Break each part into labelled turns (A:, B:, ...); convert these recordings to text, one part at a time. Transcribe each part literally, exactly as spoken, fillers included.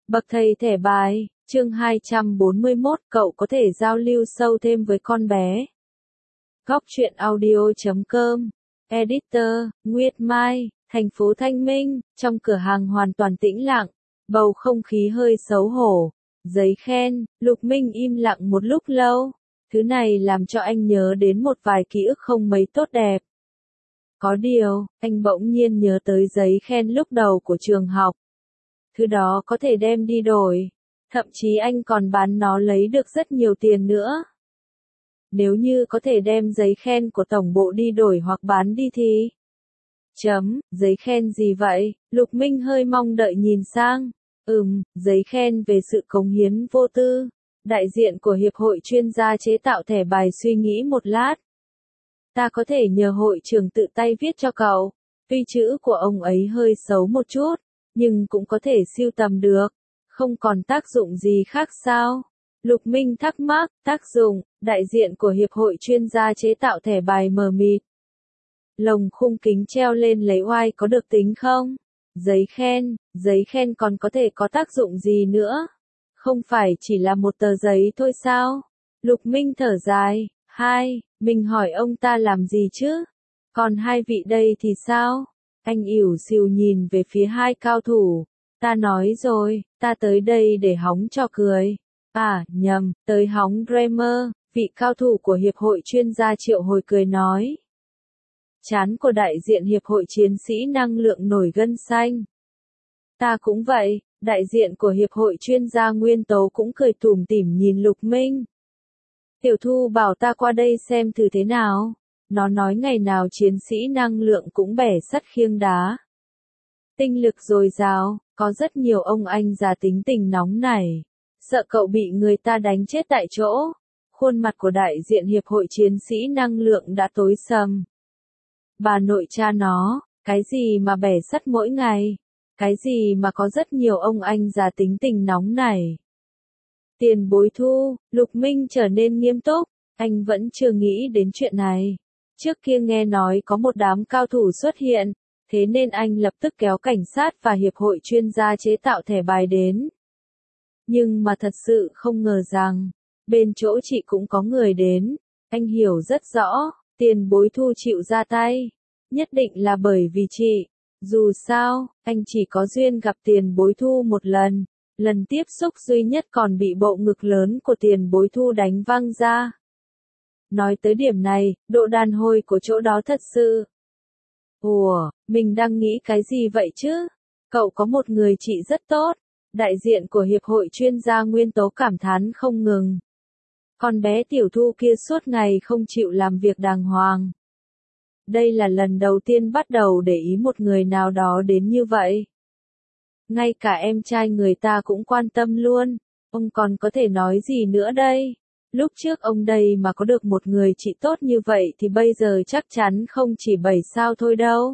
A: Bậc thầy thẻ bài, chương hai trăm bốn mươi mốt, cậu có thể giao lưu sâu thêm với con bé. Góc truyện audio chấm com, Editor, Nguyệt Mai, thành phố Thanh Minh, trong cửa hàng hoàn toàn tĩnh lặng, bầu không khí hơi xấu hổ. Giấy khen, Lục Minh im lặng một lúc lâu, thứ này làm cho anh nhớ đến một vài ký ức không mấy tốt đẹp. Có điều, anh bỗng nhiên nhớ tới giấy khen lúc đầu của trường học. Thứ đó có thể đem đi đổi, thậm chí anh còn bán nó lấy được rất nhiều tiền nữa. Nếu như có thể đem giấy khen của tổng bộ đi đổi hoặc bán đi thì... Chấm, giấy khen gì vậy? Lục Minh hơi mong đợi nhìn sang. Ừm, giấy khen về sự cống hiến vô tư. Đại diện của Hiệp hội chuyên gia chế tạo thẻ bài suy nghĩ một lát. Ta có thể nhờ hội trưởng tự tay viết cho cậu. Tuy chữ của ông ấy hơi xấu một chút, nhưng cũng có thể sưu tầm được. Không còn tác dụng gì khác sao? Lục Minh thắc mắc, tác dụng, đại diện của Hiệp hội chuyên gia chế tạo thẻ bài mờ mịt. Lồng khung kính treo lên lấy oai có được tính không? Giấy khen, giấy khen còn có thể có tác dụng gì nữa? Không phải chỉ là một tờ giấy thôi sao? Lục Minh thở dài, hai, mình hỏi ông ta làm gì chứ? Còn hai vị đây thì sao? Anh ỉu xìu nhìn về phía hai cao thủ. Ta nói rồi, ta tới đây để hóng trò cười. À, nhầm, tới hóng Dreamer, vị cao thủ của Hiệp hội chuyên gia triệu hồi cười nói. Trán của đại diện Hiệp hội chiến sĩ năng lượng nổi gân xanh. Ta cũng vậy, đại diện của Hiệp hội chuyên gia nguyên tố cũng cười tủm tỉm nhìn Lục Minh. Tiểu Thu bảo ta qua đây xem thử thế nào. Nó nói ngày nào chiến sĩ năng lượng cũng bẻ sắt khiêng đá. Tinh lực dồi dào, có rất nhiều ông anh già tính tình nóng nảy. Sợ cậu bị người ta đánh chết tại chỗ. Khuôn mặt của đại diện Hiệp hội chiến sĩ năng lượng đã tối sầm. Bà nội cha nó, cái gì mà bẻ sắt mỗi ngày? Cái gì mà có rất nhiều ông anh già tính tình nóng nảy? Tiền bối thu, Lục Minh trở nên nghiêm túc, anh vẫn chưa nghĩ đến chuyện này. Trước kia nghe nói có một đám cao thủ xuất hiện, thế nên anh lập tức kéo cảnh sát và Hiệp hội chuyên gia chế tạo thẻ bài đến. Nhưng mà thật sự không ngờ rằng, bên chỗ chị cũng có người đến, anh hiểu rất rõ, tiền bối thu chịu ra tay, nhất định là bởi vì chị. Dù sao, anh chỉ có duyên gặp tiền bối thu một lần, lần tiếp xúc duy nhất còn bị bộ ngực lớn của tiền bối thu đánh văng ra. Nói tới điểm này, độ đàn hồi của chỗ đó thật sự. Ủa, mình đang nghĩ cái gì vậy chứ? Cậu có một người chị rất tốt. Đại diện của Hiệp hội chuyên gia nguyên tố cảm thán không ngừng. Con bé tiểu thu kia suốt ngày không chịu làm việc đàng hoàng. Đây là lần đầu tiên bắt đầu để ý một người nào đó đến như vậy. Ngay cả em trai người ta cũng quan tâm luôn. Ông còn có thể nói gì nữa đây? Lúc trước ông đây mà có được một người chị tốt như vậy thì bây giờ chắc chắn không chỉ bảy sao thôi đâu.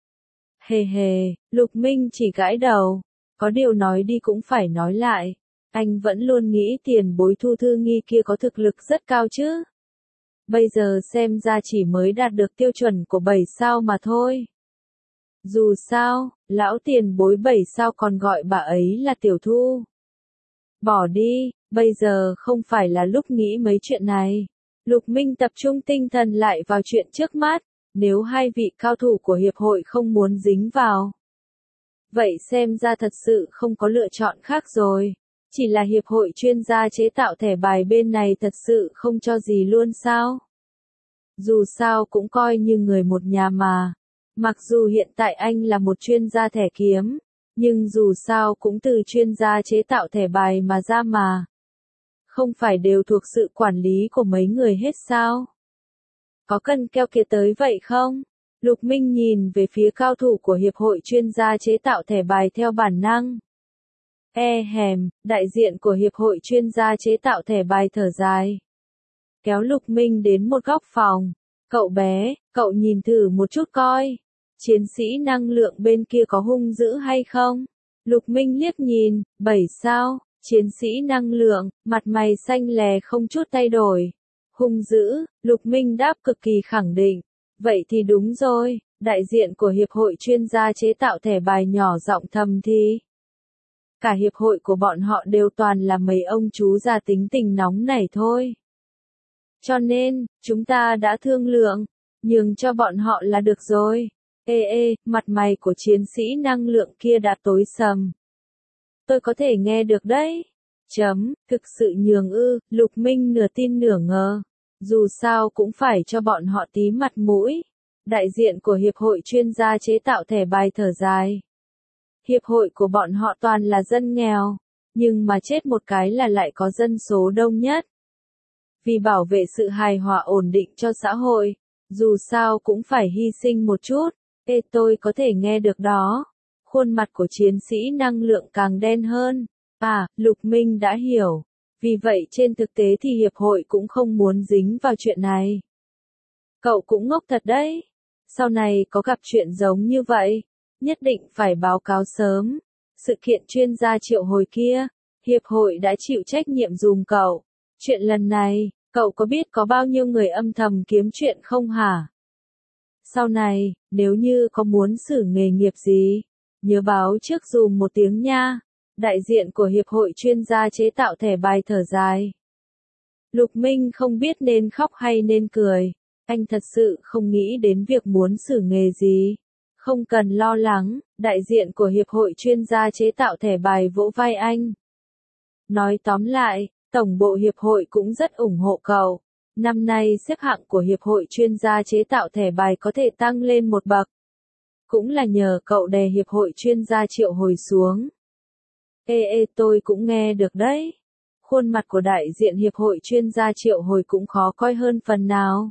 A: Hề hề, Lục Minh chỉ gãi đầu. Có điều nói đi cũng phải nói lại. Anh vẫn luôn nghĩ tiền bối thu thư nghi kia có thực lực rất cao chứ. Bây giờ xem ra chỉ mới đạt được tiêu chuẩn của bảy sao mà thôi. Dù sao, lão tiền bối bảy sao còn gọi bà ấy là tiểu thu. Bỏ đi, bây giờ không phải là lúc nghĩ mấy chuyện này. Lục Minh tập trung tinh thần lại vào chuyện trước mắt, nếu hai vị cao thủ của Hiệp hội không muốn dính vào. Vậy xem ra thật sự không có lựa chọn khác rồi. Chỉ là Hiệp hội chuyên gia chế tạo thẻ bài bên này thật sự không cho gì luôn sao? Dù sao cũng coi như người một nhà mà. Mặc dù hiện tại anh là một chuyên gia thẻ kiếm, nhưng dù sao cũng từ chuyên gia chế tạo thẻ bài mà ra mà. Không phải đều thuộc sự quản lý của mấy người hết sao? Có cần keo kiệt tới vậy không? Lục Minh nhìn về phía cao thủ của Hiệp hội chuyên gia chế tạo thẻ bài theo bản năng. E hèm, đại diện của Hiệp hội chuyên gia chế tạo thẻ bài thở dài. Kéo Lục Minh đến một góc phòng. Cậu bé, cậu nhìn thử một chút coi. Chiến sĩ năng lượng bên kia có hung dữ hay không? Lục Minh liếc nhìn, bảy sao, chiến sĩ năng lượng, mặt mày xanh lè không chút thay đổi. Hung dữ, Lục Minh đáp cực kỳ khẳng định. Vậy thì đúng rồi, đại diện của Hiệp hội chuyên gia chế tạo thẻ bài nhỏ giọng thầm thì. Cả hiệp hội của bọn họ đều toàn là mấy ông chú già tính tình nóng nảy thôi. Cho nên, chúng ta đã thương lượng, nhường cho bọn họ là được rồi. Ê ê, mặt mày của chiến sĩ năng lượng kia đã tối sầm. Tôi có thể nghe được đấy. Chấm, thực sự nhường ư, Lục Minh nửa tin nửa ngờ. Dù sao cũng phải cho bọn họ tí mặt mũi. Đại diện của Hiệp hội chuyên gia chế tạo thẻ bài thở dài. Hiệp hội của bọn họ toàn là dân nghèo, nhưng mà chết một cái là lại có dân số đông nhất. Vì bảo vệ sự hài hòa ổn định cho xã hội, dù sao cũng phải hy sinh một chút. Ê tôi có thể nghe được đó. Khuôn mặt của chiến sĩ năng lượng càng đen hơn. À, Lục Minh đã hiểu. Vì vậy trên thực tế thì hiệp hội cũng không muốn dính vào chuyện này. Cậu cũng ngốc thật đấy. Sau này có gặp chuyện giống như vậy, nhất định phải báo cáo sớm. Sự kiện chuyên gia triệu hồi kia, hiệp hội đã chịu trách nhiệm dùm cậu. Chuyện lần này, cậu có biết có bao nhiêu người âm thầm kiếm chuyện không hả? Sau này, nếu như có muốn xử nghề nghiệp gì, nhớ báo trước dùm một tiếng nha. Đại diện của Hiệp hội chuyên gia chế tạo thẻ bài thở dài. Lục Minh không biết nên khóc hay nên cười. Anh thật sự không nghĩ đến việc muốn xử nghề gì. Không cần lo lắng, đại diện của Hiệp hội chuyên gia chế tạo thẻ bài vỗ vai anh. Nói tóm lại, Tổng bộ Hiệp hội cũng rất ủng hộ cậu. Năm nay xếp hạng của Hiệp hội chuyên gia chế tạo thẻ bài có thể tăng lên một bậc. Cũng là nhờ cậu đè Hiệp hội chuyên gia triệu hồi xuống. Ê ê tôi cũng nghe được đấy. Khuôn mặt của đại diện Hiệp hội chuyên gia triệu hồi cũng khó coi hơn phần nào.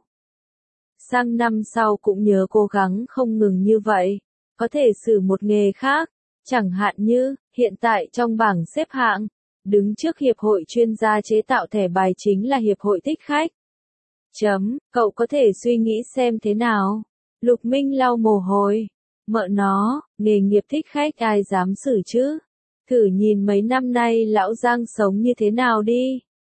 A: Sang năm sau cũng nhớ cố gắng không ngừng như vậy. Có thể xử một nghề khác. Chẳng hạn như, hiện tại trong bảng xếp hạng, đứng trước Hiệp hội chuyên gia chế tạo thẻ bài chính là Hiệp hội thích khách. Chấm, cậu có thể suy nghĩ xem thế nào. Lục Minh lau mồ hôi. Mợ nó, nghề nghiệp thích khách ai dám xử chứ? Thử nhìn mấy năm nay lão Giang sống như thế nào đi.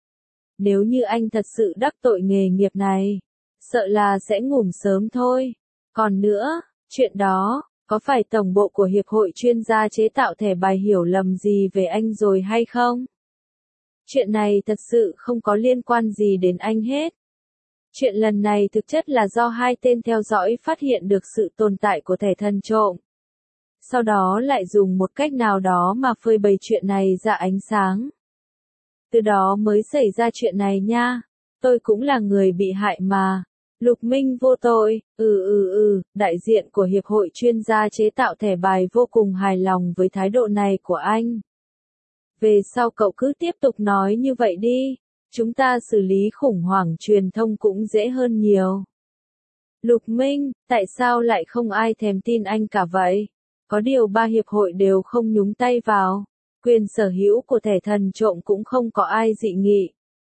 A: Nếu như anh thật sự đắc tội nghề nghiệp này, sợ là sẽ ngủm sớm thôi. Còn nữa, chuyện đó, có phải tổng bộ của Hiệp hội chuyên gia chế tạo thẻ bài hiểu lầm gì về anh rồi hay không? Chuyện này thật sự không có liên quan gì đến anh hết. Chuyện lần này thực chất là do hai tên theo dõi phát hiện được sự tồn tại của thẻ thần trộm. Sau đó lại dùng một cách nào đó mà phơi bày chuyện này ra ánh sáng. Từ đó mới xảy ra chuyện này nha. Tôi cũng là người bị hại mà. Lục Minh vô tội. Ừ ừ ừ, đại diện của Hiệp hội chuyên gia chế tạo thẻ bài vô cùng hài lòng với thái độ này của anh. Về sau cậu cứ tiếp tục nói như vậy đi. Chúng ta xử lý khủng hoảng truyền thông cũng dễ hơn nhiều. Lục Minh, tại sao lại không ai thèm tin anh cả vậy? Có điều ba hiệp hội đều không nhúng tay vào. Quyền sở hữu của thẻ thần trộm cũng không có ai dị nghị.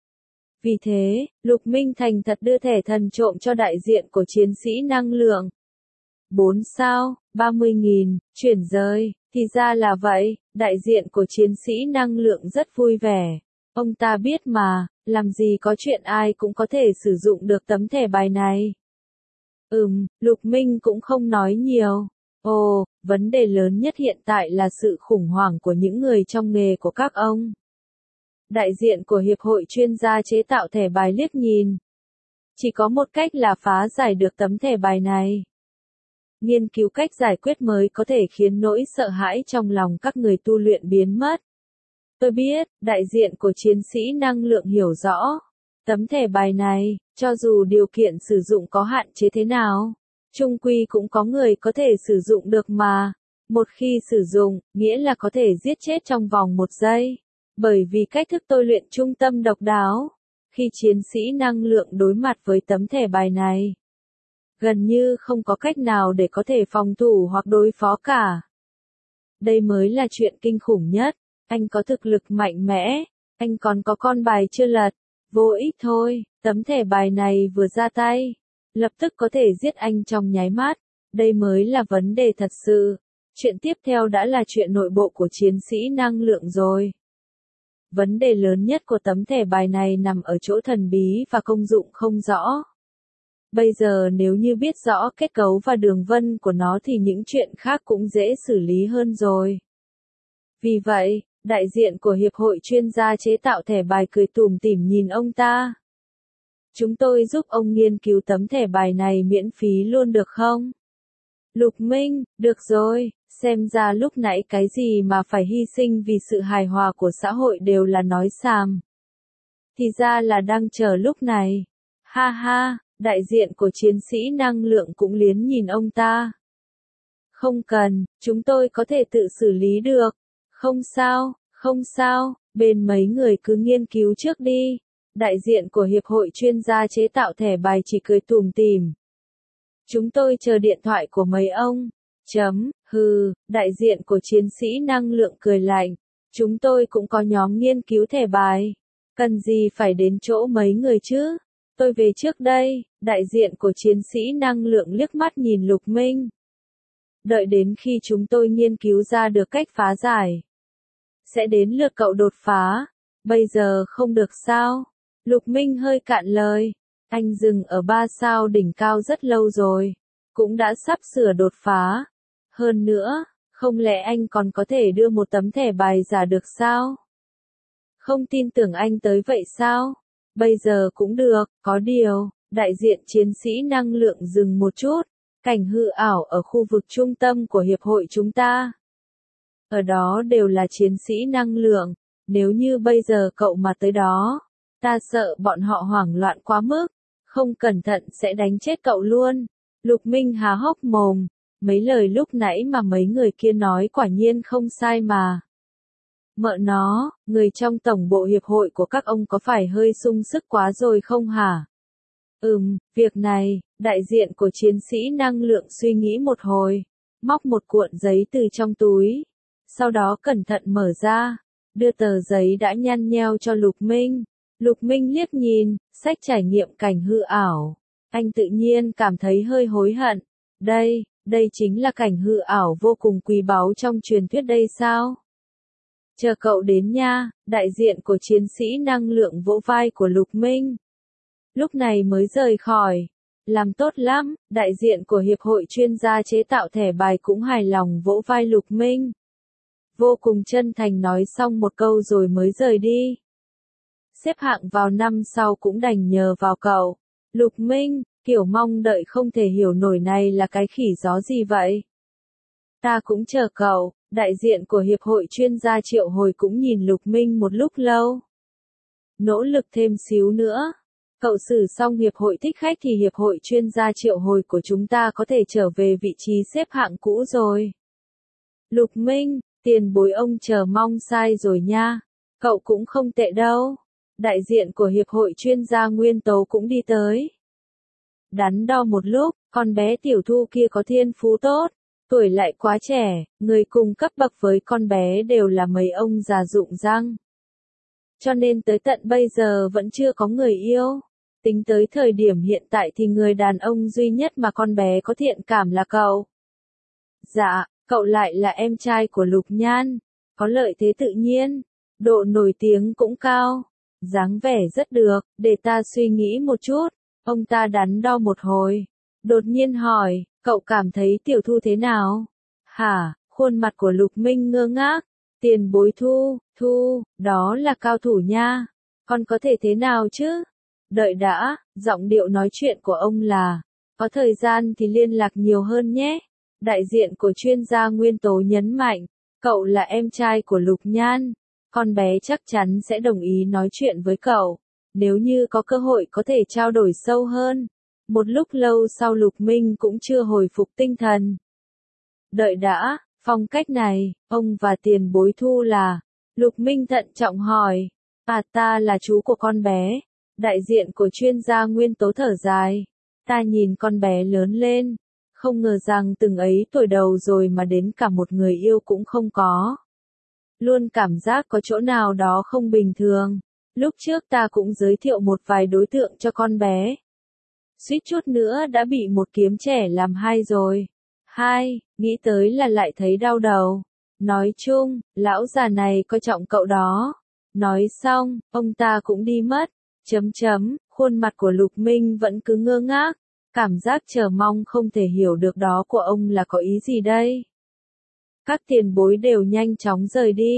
A: Vì thế, Lục Minh thành thật đưa thẻ thần trộm cho đại diện của chiến sĩ năng lượng. bốn sao, ba mươi nghìn, chuyển rời, thì ra là vậy, đại diện của chiến sĩ năng lượng rất vui vẻ. Ông ta biết mà, làm gì có chuyện ai cũng có thể sử dụng được tấm thẻ bài này. Ừm, Lục Minh cũng không nói nhiều. Ồ, vấn đề lớn nhất hiện tại là sự khủng hoảng của những người trong nghề của các ông. Đại diện của Hiệp hội chuyên gia chế tạo thẻ bài liếc nhìn. Chỉ có một cách là phá giải được tấm thẻ bài này. Nghiên cứu cách giải quyết mới có thể khiến nỗi sợ hãi trong lòng các người tu luyện biến mất. Tôi biết, đại diện của chiến sĩ năng lượng hiểu rõ. Tấm thẻ bài này, cho dù điều kiện sử dụng có hạn chế thế nào, chung quy cũng có người có thể sử dụng được mà. Một khi sử dụng, nghĩa là có thể giết chết trong vòng một giây. Bởi vì cách thức tôi luyện trung tâm độc đáo. Khi chiến sĩ năng lượng đối mặt với tấm thẻ bài này, gần như không có cách nào để có thể phòng thủ hoặc đối phó cả. Đây mới là chuyện kinh khủng nhất. Anh có thực lực mạnh mẽ, anh còn có con bài chưa lật. Vô ích thôi, tấm thẻ bài này vừa ra tay, lập tức có thể giết anh trong nháy mắt. Đây mới là vấn đề thật sự. Chuyện tiếp theo đã là chuyện nội bộ của chiến sĩ năng lượng rồi. Vấn đề lớn nhất của tấm thẻ bài này nằm ở chỗ thần bí và công dụng không rõ. Bây giờ nếu như biết rõ kết cấu và đường vân của nó thì những chuyện khác cũng dễ xử lý hơn rồi. Vì vậy, Đại diện của Hiệp hội chuyên gia chế tạo thẻ bài cười tủm tỉm nhìn ông ta. Chúng tôi giúp ông nghiên cứu tấm thẻ bài này miễn phí luôn được không? Lục Minh, được rồi, xem ra lúc nãy cái gì mà phải hy sinh vì sự hài hòa của xã hội đều là nói xàm. Thì ra là đang chờ lúc này. Ha ha, đại diện của chiến sĩ năng lượng cũng liến nhìn ông ta. Không cần, chúng tôi có thể tự xử lý được. Không sao, không sao, bên mấy người cứ nghiên cứu trước đi. Đại diện của Hiệp hội chuyên gia chế tạo thẻ bài chỉ cười tủm tỉm. Chúng tôi chờ điện thoại của mấy ông. Chấm, hừ, đại diện của chiến sĩ năng lượng cười lạnh. Chúng tôi cũng có nhóm nghiên cứu thẻ bài. Cần gì phải đến chỗ mấy người chứ? Tôi về trước đây, đại diện của chiến sĩ năng lượng liếc mắt nhìn Lục Minh. Đợi đến khi chúng tôi nghiên cứu ra được cách phá giải. Sẽ đến lượt cậu đột phá. Bây giờ không được sao? Lục Minh hơi cạn lời. Anh dừng ở ba sao đỉnh cao rất lâu rồi. Cũng đã sắp sửa đột phá. Hơn nữa, không lẽ anh còn có thể đưa một tấm thẻ bài giả được sao? Không tin tưởng anh tới vậy sao? Bây giờ cũng được, có điều, đại diện chiến sĩ năng lượng dừng một chút. Cảnh hư ảo ở khu vực trung tâm của hiệp hội chúng ta. Ở đó đều là chiến sĩ năng lượng. Nếu như bây giờ cậu mà tới đó, ta sợ bọn họ hoảng loạn quá mức. Không cẩn thận sẽ đánh chết cậu luôn. Lục Minh há hốc mồm. Mấy lời lúc nãy mà mấy người kia nói quả nhiên không sai mà. Mợ nó, người trong tổng bộ hiệp hội của các ông có phải hơi sung sức quá rồi không hả? Ừm, việc này, đại diện của chiến sĩ năng lượng suy nghĩ một hồi, móc một cuộn giấy từ trong túi, sau đó cẩn thận mở ra, đưa tờ giấy đã nhăn nheo cho Lục Minh. Lục Minh liếc nhìn, sách trải nghiệm cảnh hư ảo. Anh tự nhiên cảm thấy hơi hối hận. Đây, đây chính là cảnh hư ảo vô cùng quý báu trong truyền thuyết đây sao? Chờ cậu đến nha, đại diện của chiến sĩ năng lượng vỗ vai của Lục Minh. Lúc này mới rời khỏi. Làm tốt lắm, đại diện của Hiệp hội chuyên gia chế tạo thẻ bài cũng hài lòng vỗ vai Lục Minh. Vô cùng chân thành nói xong một câu rồi mới rời đi. Xếp hạng vào năm sau cũng đành nhờ vào cậu. Lục Minh, kiểu mong đợi không thể hiểu nổi này là cái khỉ gió gì vậy? Ta cũng chờ cậu, đại diện của Hiệp hội chuyên gia triệu hồi cũng nhìn Lục Minh một lúc lâu. Nỗ lực thêm xíu nữa. Cậu xử xong Hiệp hội thích khách thì Hiệp hội chuyên gia triệu hồi của chúng ta có thể trở về vị trí xếp hạng cũ rồi. Lục Minh, tiền bối ông chờ mong sai rồi nha. Cậu cũng không tệ đâu. Đại diện của Hiệp hội chuyên gia nguyên tố cũng đi tới. Đắn đo một lúc, con bé tiểu thu kia có thiên phú tốt, tuổi lại quá trẻ, người cùng cấp bậc với con bé đều là mấy ông già rụng răng. Cho nên tới tận bây giờ vẫn chưa có người yêu. Tính tới thời điểm hiện tại thì người đàn ông duy nhất mà con bé có thiện cảm là cậu. Dạ, cậu lại là em trai của Lục Nhan, có lợi thế tự nhiên, độ nổi tiếng cũng cao, dáng vẻ rất được, để ta suy nghĩ một chút. Ông ta đắn đo một hồi, đột nhiên hỏi, cậu cảm thấy tiểu thu thế nào? Hả, khuôn mặt của Lục Minh ngơ ngác, tiền bối thu, thu, đó là cao thủ nha, còn có thể thế nào chứ? Đợi đã, giọng điệu nói chuyện của ông là, có thời gian thì liên lạc nhiều hơn nhé. Đại diện của chuyên gia nguyên tố nhấn mạnh, cậu là em trai của Lục Nhan, con bé chắc chắn sẽ đồng ý nói chuyện với cậu. Nếu như có cơ hội có thể trao đổi sâu hơn. Một lúc lâu sau Lục Minh cũng chưa hồi phục tinh thần. Đợi đã, phong cách này, ông và tiền bối thu là. Lục Minh thận trọng hỏi. À ta là chú của con bé. Đại diện của chuyên gia nguyên tố thở dài. Ta nhìn con bé lớn lên. Không ngờ rằng từng ấy tuổi đầu rồi mà đến cả một người yêu cũng không có. Luôn cảm giác có chỗ nào đó không bình thường. Lúc trước ta cũng giới thiệu một vài đối tượng cho con bé. Suýt chút nữa đã bị một kiếm trẻ làm hai rồi. Hai, nghĩ tới là lại thấy đau đầu. Nói chung, lão già này coi trọng cậu đó. Nói xong, ông ta cũng đi mất. Chấm chấm, khuôn mặt của Lục Minh vẫn cứ ngơ ngác. Cảm giác chờ mong không thể hiểu được đó của ông là có ý gì đây. Các tiền bối đều nhanh chóng rời đi.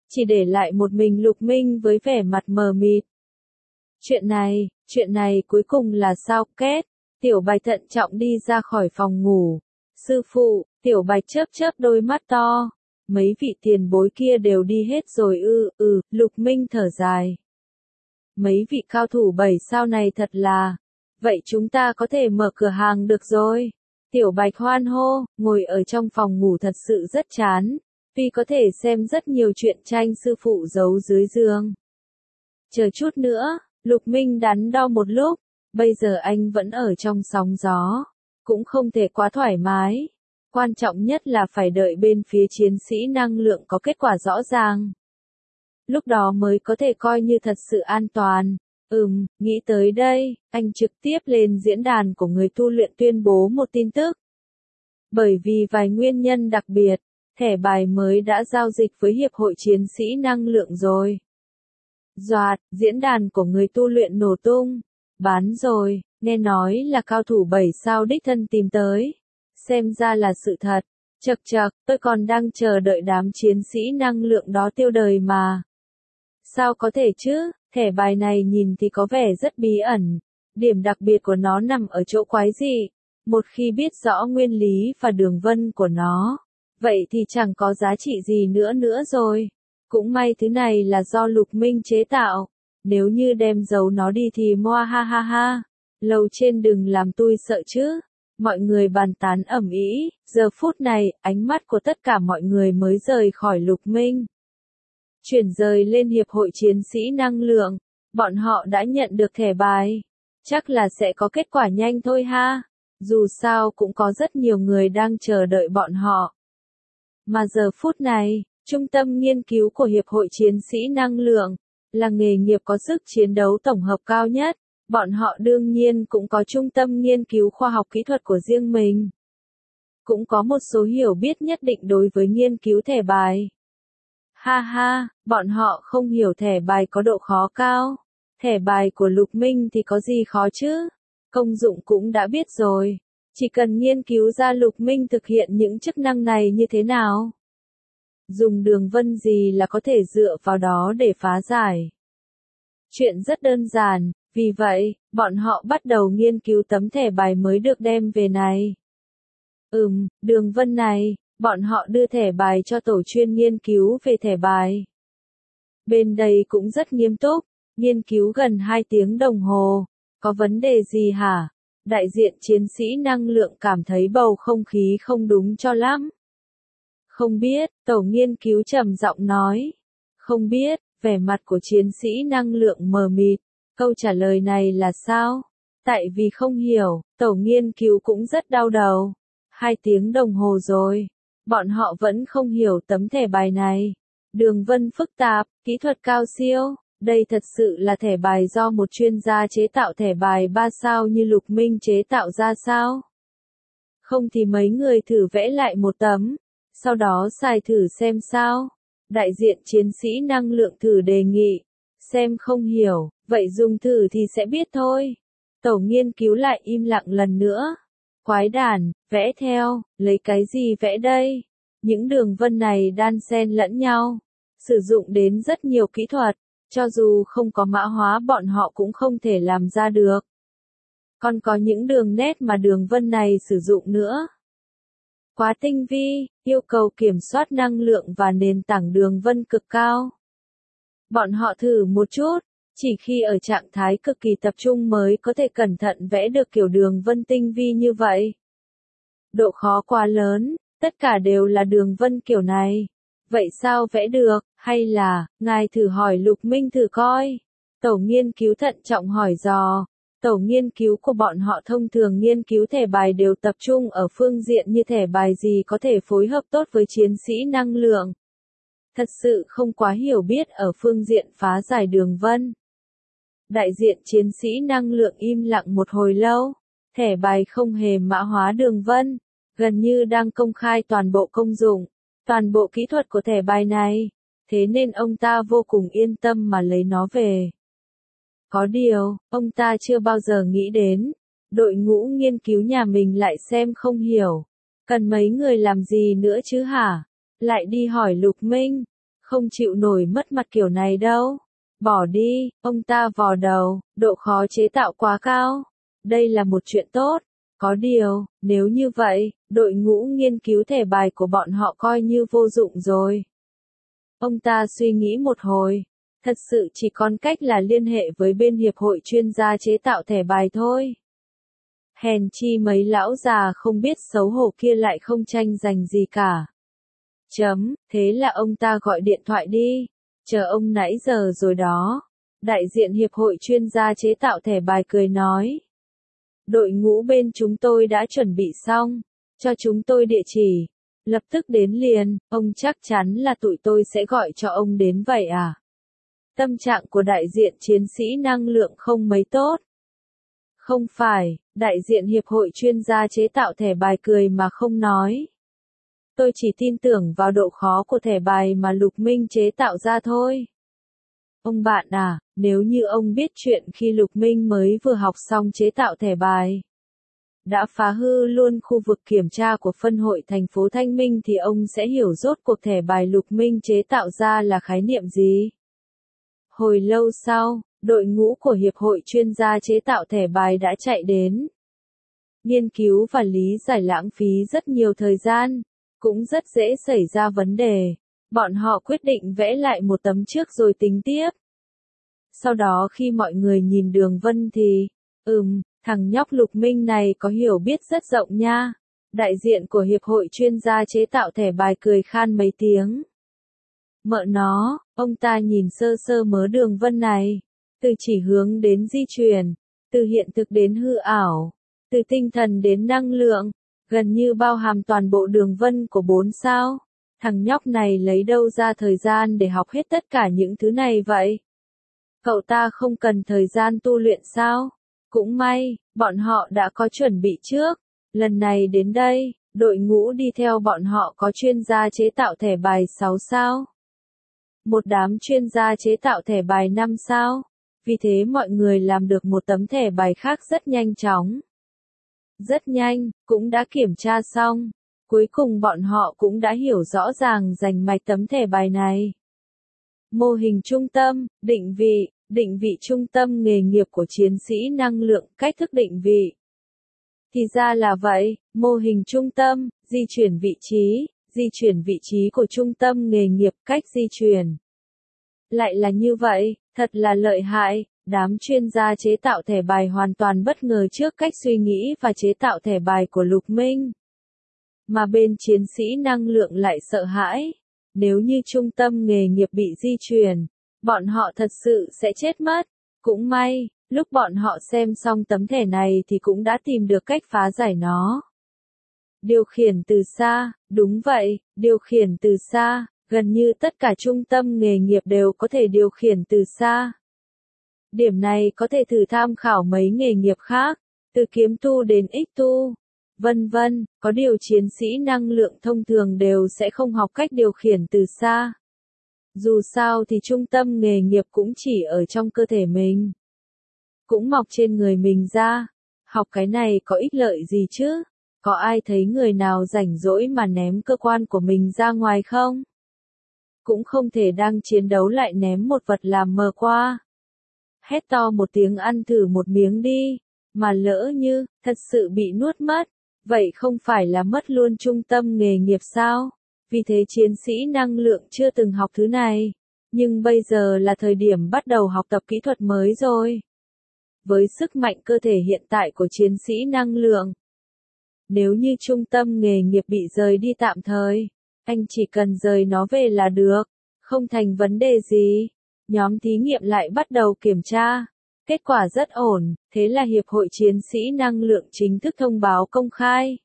A: chỉ để lại một mình Lục Minh với vẻ mặt mờ mịt. Chuyện này, chuyện này cuối cùng là sao kết? Tiểu Bạch thận trọng đi ra khỏi phòng ngủ. Sư phụ, Tiểu Bạch chớp chớp đôi mắt to. Mấy vị tiền bối kia đều đi hết rồi ư, ừ, Lục Minh thở dài. Mấy vị cao thủ bảy sao này thật là, vậy chúng ta có thể mở cửa hàng được rồi. Tiểu Bạch hoan hô, ngồi ở trong phòng ngủ thật sự rất chán, vì có thể xem rất nhiều truyện tranh sư phụ giấu dưới giường. Chờ chút nữa, Lục Minh đắn đo một lúc, bây giờ anh vẫn ở trong sóng gió, cũng không thể quá thoải mái. Quan trọng nhất là phải đợi bên phía chiến sĩ năng lượng có kết quả rõ ràng. Lúc đó mới có thể coi như thật sự an toàn. Ừm, nghĩ tới đây, anh trực tiếp lên diễn đàn của người tu luyện tuyên bố một tin tức. Bởi vì vài nguyên nhân đặc biệt, thẻ bài mới đã giao dịch với Hiệp hội Chiến sĩ Năng lượng rồi. Doạt, diễn đàn của người tu luyện nổ tung. Bán rồi, nghe nói là cao thủ bảy sao đích thân tìm tới. Xem ra là sự thật. Chậc chậc, tôi còn đang chờ đợi đám chiến sĩ năng lượng đó tiêu đời mà. Sao có thể chứ, thẻ bài này nhìn thì có vẻ rất bí ẩn. Điểm đặc biệt của nó nằm ở chỗ quái dị. Một khi biết rõ nguyên lý và đường vân của nó, vậy thì chẳng có giá trị gì nữa nữa rồi. Cũng may thứ này là do Lục Minh chế tạo. Nếu như đem giấu nó đi thì moa ha ha ha. Lầu trên đừng làm tôi sợ chứ. Mọi người bàn tán ầm ĩ, giờ phút này, ánh mắt của tất cả mọi người mới rời khỏi Lục Minh. Chuyển rời lên Hiệp hội Chiến sĩ Năng lượng, bọn họ đã nhận được thẻ bài. Chắc là sẽ có kết quả nhanh thôi ha. Dù sao cũng có rất nhiều người đang chờ đợi bọn họ. Mà giờ phút này, Trung tâm nghiên cứu của Hiệp hội Chiến sĩ Năng lượng, là nghề nghiệp có sức chiến đấu tổng hợp cao nhất. Bọn họ đương nhiên cũng có trung tâm nghiên cứu khoa học kỹ thuật của riêng mình. Cũng có một số hiểu biết nhất định đối với nghiên cứu thẻ bài. Ha ha, bọn họ không hiểu thẻ bài có độ khó cao. Thẻ bài của Lục Minh thì có gì khó chứ? Công dụng cũng đã biết rồi. Chỉ cần nghiên cứu ra Lục Minh thực hiện những chức năng này như thế nào. Dùng đường vân gì là có thể dựa vào đó để phá giải. Chuyện rất đơn giản. Vì vậy, bọn họ bắt đầu nghiên cứu tấm thẻ bài mới được đem về này. Ừm, đường vân này, bọn họ đưa thẻ bài cho tổ chuyên nghiên cứu về thẻ bài. Bên đây cũng rất nghiêm túc, nghiên cứu gần hai tiếng đồng hồ. Có vấn đề gì hả? Đại diện chiến sĩ năng lượng cảm thấy bầu không khí không đúng cho lắm. Không biết, tổ nghiên cứu trầm giọng nói. Không biết, vẻ mặt của chiến sĩ năng lượng mờ mịt. Câu trả lời này là sao? Tại vì không hiểu, tổ nghiên cứu cũng rất đau đầu. Hai tiếng đồng hồ rồi, bọn họ vẫn không hiểu tấm thẻ bài này. Đường vân phức tạp, kỹ thuật cao siêu, đây thật sự là thẻ bài do một chuyên gia chế tạo thẻ bài ba sao như Lục Minh chế tạo ra sao? Không thì mấy người thử vẽ lại một tấm, sau đó xài thử xem sao. Đại diện chiến sĩ năng lượng thử đề nghị. Xem không hiểu, vậy dùng thử thì sẽ biết thôi. Tổ nghiên cứu lại im lặng lần nữa. Quái đản, vẽ theo, lấy cái gì vẽ đây? Những đường vân này đan xen lẫn nhau, sử dụng đến rất nhiều kỹ thuật, cho dù không có mã hóa bọn họ cũng không thể làm ra được. Còn có những đường nét mà đường vân này sử dụng nữa. Quá tinh vi, yêu cầu kiểm soát năng lượng và nền tảng đường vân cực cao. Bọn họ thử một chút, chỉ khi ở trạng thái cực kỳ tập trung mới có thể cẩn thận vẽ được kiểu đường vân tinh vi như vậy. Độ khó quá lớn, tất cả đều là đường vân kiểu này. Vậy sao vẽ được, hay là, ngài thử hỏi Lục Minh thử coi. Tổ nghiên cứu thận trọng hỏi dò. Tổ nghiên cứu của bọn họ thông thường nghiên cứu thẻ bài đều tập trung ở phương diện như thẻ bài gì có thể phối hợp tốt với chiến sĩ năng lượng. Thật sự không quá hiểu biết ở phương diện phá giải đường vân. Đại diện chiến sĩ năng lượng im lặng một hồi lâu. Thẻ bài không hề mã hóa đường vân, gần như đang công khai toàn bộ công dụng, toàn bộ kỹ thuật của thẻ bài này. Thế nên ông ta vô cùng yên tâm mà lấy nó về. Có điều, ông ta chưa bao giờ nghĩ đến, đội ngũ nghiên cứu nhà mình lại xem không hiểu. Cần mấy người làm gì nữa chứ hả? Lại đi hỏi Lục Minh. Không chịu nổi mất mặt kiểu này đâu. Bỏ đi, ông ta vò đầu, độ khó chế tạo quá cao. Đây là một chuyện tốt. Có điều, nếu như vậy, đội ngũ nghiên cứu thẻ bài của bọn họ coi như vô dụng rồi. Ông ta suy nghĩ một hồi. Thật sự chỉ còn cách là liên hệ với bên hiệp hội chuyên gia chế tạo thẻ bài thôi. Hèn chi mấy lão già không biết xấu hổ kia lại không tranh giành gì cả. Chấm, thế là ông ta gọi điện thoại đi. Chờ ông nãy giờ rồi đó. Đại diện hiệp hội chuyên gia chế tạo thẻ bài cười nói. Đội ngũ bên chúng tôi đã chuẩn bị xong. Cho chúng tôi địa chỉ. Lập tức đến liền, ông chắc chắn là tụi tôi sẽ gọi cho ông đến vậy à? Tâm trạng của đại diện chiến sĩ năng lượng không mấy tốt. Không phải, đại diện hiệp hội chuyên gia chế tạo thẻ bài cười mà không nói. Tôi chỉ tin tưởng vào độ khó của thẻ bài mà Lục Minh chế tạo ra thôi. Ông bạn à, nếu như ông biết chuyện khi Lục Minh mới vừa học xong chế tạo thẻ bài, đã phá hư luôn khu vực kiểm tra của phân hội thành phố Thanh Minh thì ông sẽ hiểu rốt cuộc thẻ bài Lục Minh chế tạo ra là khái niệm gì. Hồi lâu sau, đội ngũ của Hiệp hội chuyên gia chế tạo thẻ bài đã chạy đến. Nghiên cứu và lý giải lãng phí rất nhiều thời gian, cũng rất dễ xảy ra vấn đề. Bọn họ quyết định vẽ lại một tấm trước rồi tính tiếp. Sau đó khi mọi người nhìn đường vân thì, ừm, thằng nhóc Lục Minh này có hiểu biết rất rộng nha. Đại diện của Hiệp hội chuyên gia chế tạo thẻ bài cười khan mấy tiếng. Mợ nó, ông ta nhìn sơ sơ mớ đường vân này. Từ chỉ hướng đến di chuyển, từ hiện thực đến hư ảo, từ tinh thần đến năng lượng, gần như bao hàm toàn bộ đường vân của bốn sao. Thằng nhóc này lấy đâu ra thời gian để học hết tất cả những thứ này vậy? Cậu ta không cần thời gian tu luyện sao? Cũng may, bọn họ đã có chuẩn bị trước. Lần này đến đây, đội ngũ đi theo bọn họ có chuyên gia chế tạo thẻ bài sáu sao. Một đám chuyên gia chế tạo thẻ bài năm sao. Vì thế mọi người làm được một tấm thẻ bài khác rất nhanh chóng. Rất nhanh, cũng đã kiểm tra xong. Cuối cùng bọn họ cũng đã hiểu rõ ràng rành mạch tấm thẻ bài này. Mô hình trung tâm, định vị, định vị trung tâm nghề nghiệp của chiến sĩ năng lượng, cách thức định vị. Thì ra là vậy, mô hình trung tâm, di chuyển vị trí, di chuyển vị trí của trung tâm nghề nghiệp, cách di chuyển. Lại là như vậy, thật là lợi hại, đám chuyên gia chế tạo thẻ bài hoàn toàn bất ngờ trước cách suy nghĩ và chế tạo thẻ bài của Lục Minh. Mà bên chiến sĩ năng lượng lại sợ hãi. Nếu như trung tâm nghề nghiệp bị di chuyển, bọn họ thật sự sẽ chết mất. Cũng may, lúc bọn họ xem xong tấm thẻ này thì cũng đã tìm được cách phá giải nó. Điều khiển từ xa, đúng vậy, điều khiển từ xa, gần như tất cả trung tâm nghề nghiệp đều có thể điều khiển từ xa. Điểm này có thể thử tham khảo mấy nghề nghiệp khác, từ kiếm tu đến ích tu, vân vân, có điều chiến sĩ năng lượng thông thường đều sẽ không học cách điều khiển từ xa. Dù sao thì trung tâm nghề nghiệp cũng chỉ ở trong cơ thể mình, cũng mọc trên người mình ra. Học cái này có ích lợi gì chứ? Có ai thấy người nào rảnh rỗi mà ném cơ quan của mình ra ngoài không? Cũng không thể đang chiến đấu lại ném một vật làm mờ qua. Hét to một tiếng ăn thử một miếng đi, mà lỡ như, thật sự bị nuốt mất, vậy không phải là mất luôn trung tâm nghề nghiệp sao? Vì thế chiến sĩ năng lượng chưa từng học thứ này, nhưng bây giờ là thời điểm bắt đầu học tập kỹ thuật mới rồi. Với sức mạnh cơ thể hiện tại của chiến sĩ năng lượng, nếu như trung tâm nghề nghiệp bị rời đi tạm thời, anh chỉ cần rời nó về là được, không thành vấn đề gì. Nhóm thí nghiệm lại bắt đầu kiểm tra. Kết quả rất ổn, thế là Hiệp hội Chiến sĩ Năng lượng chính thức thông báo công khai.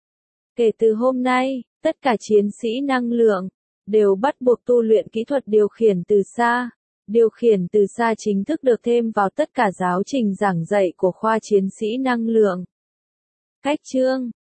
A: Kể từ hôm nay, tất cả chiến sĩ năng lượng đều bắt buộc tu luyện kỹ thuật điều khiển từ xa. Điều khiển từ xa chính thức được thêm vào tất cả giáo trình giảng dạy của khoa chiến sĩ năng lượng. Cách chương